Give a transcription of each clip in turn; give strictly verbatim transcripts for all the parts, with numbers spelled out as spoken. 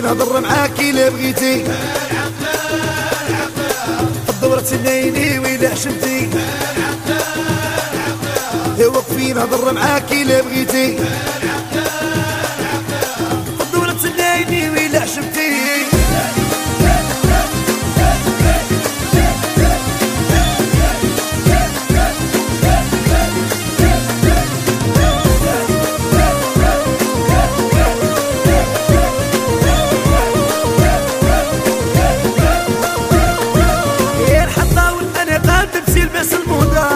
نهضر معاكي لا بغيتي الدورة تنيني ويلا حشمتي وقفي نهضر معاكي لا بغيتي الدورة تنيني ويلا حشمتي بس المهدى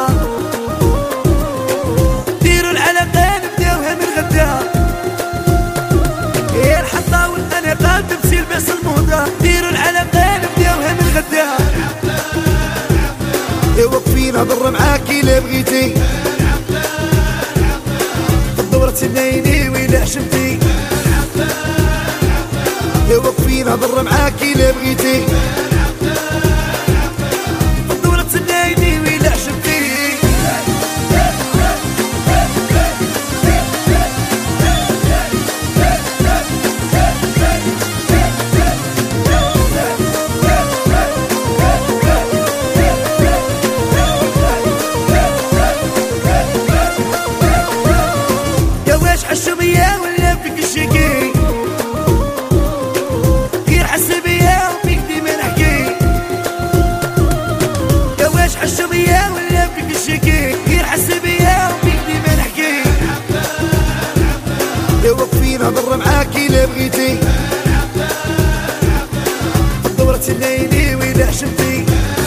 ديروا العلاقة نبداوها من غدا يا الحطة والأناقة تمثيل بس المهدى ديروا العلاقة نبداوها من غدا يا وقفي نهضر معاكي لا بغيتي الدورة تنيني ويلا حشمتي يا وقفي نهضر معاكي لا بغيتي حشو بيا ولا فيك الشكي غير حس بيا وفيك ديما نحكي يا واش حشو بيا ولا فيك الشكي غير حس بيا وفيك ديما نحكي يا وقفي نهضر معاكي لا بغيتي الدورة تنيني ويلا حشمتي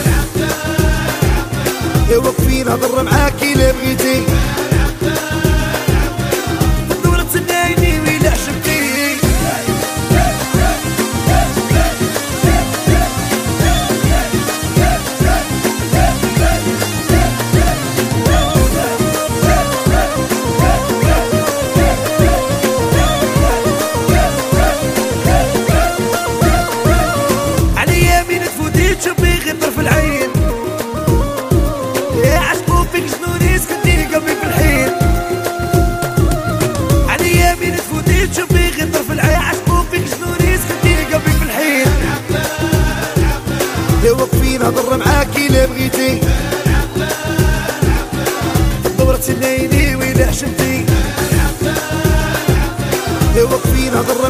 يا وقفي نهضر معاكي لا بغيتي تشوفي غير طرف العين يا عشقو فيك جنوني سكنتي قلبي في الحين عليا بين تفوتي تشوفي غير طرف العين عشقو فيك جنوني سكنتي قلبي في الحين يا وقفي نهضر معاكي لا بغيتي الدورة تنيني ويلا حشمتي يا وقفي نهضر